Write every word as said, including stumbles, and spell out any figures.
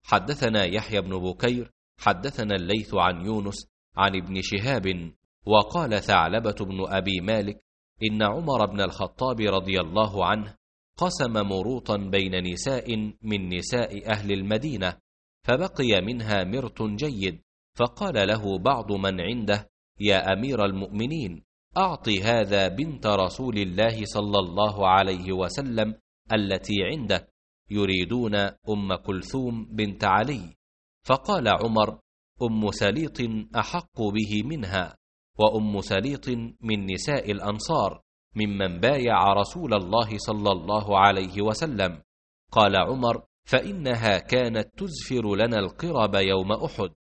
حدثنا يحيى بن بكير حدثنا الليث عن يونس عن ابن شهاب وقال ثعلبة بن أبي مالك إن عمر بن الخطاب رضي الله عنه قسم مروطا بين نساء من نساء أهل المدينة، فبقي منها مرط جيد، فقال له بعض من عنده: يا أمير المؤمنين، أعط هذا بنت رسول الله صلى الله عليه وسلم التي عندك، يريدون أم كلثوم بنت علي. فقال عمر: أم سليط أحق به منها، وأم سليط من نساء الأنصار ممن بايع رسول الله صلى الله عليه وسلم. قال عمر: فإنها كانت تزفر لنا القرب يوم أحد.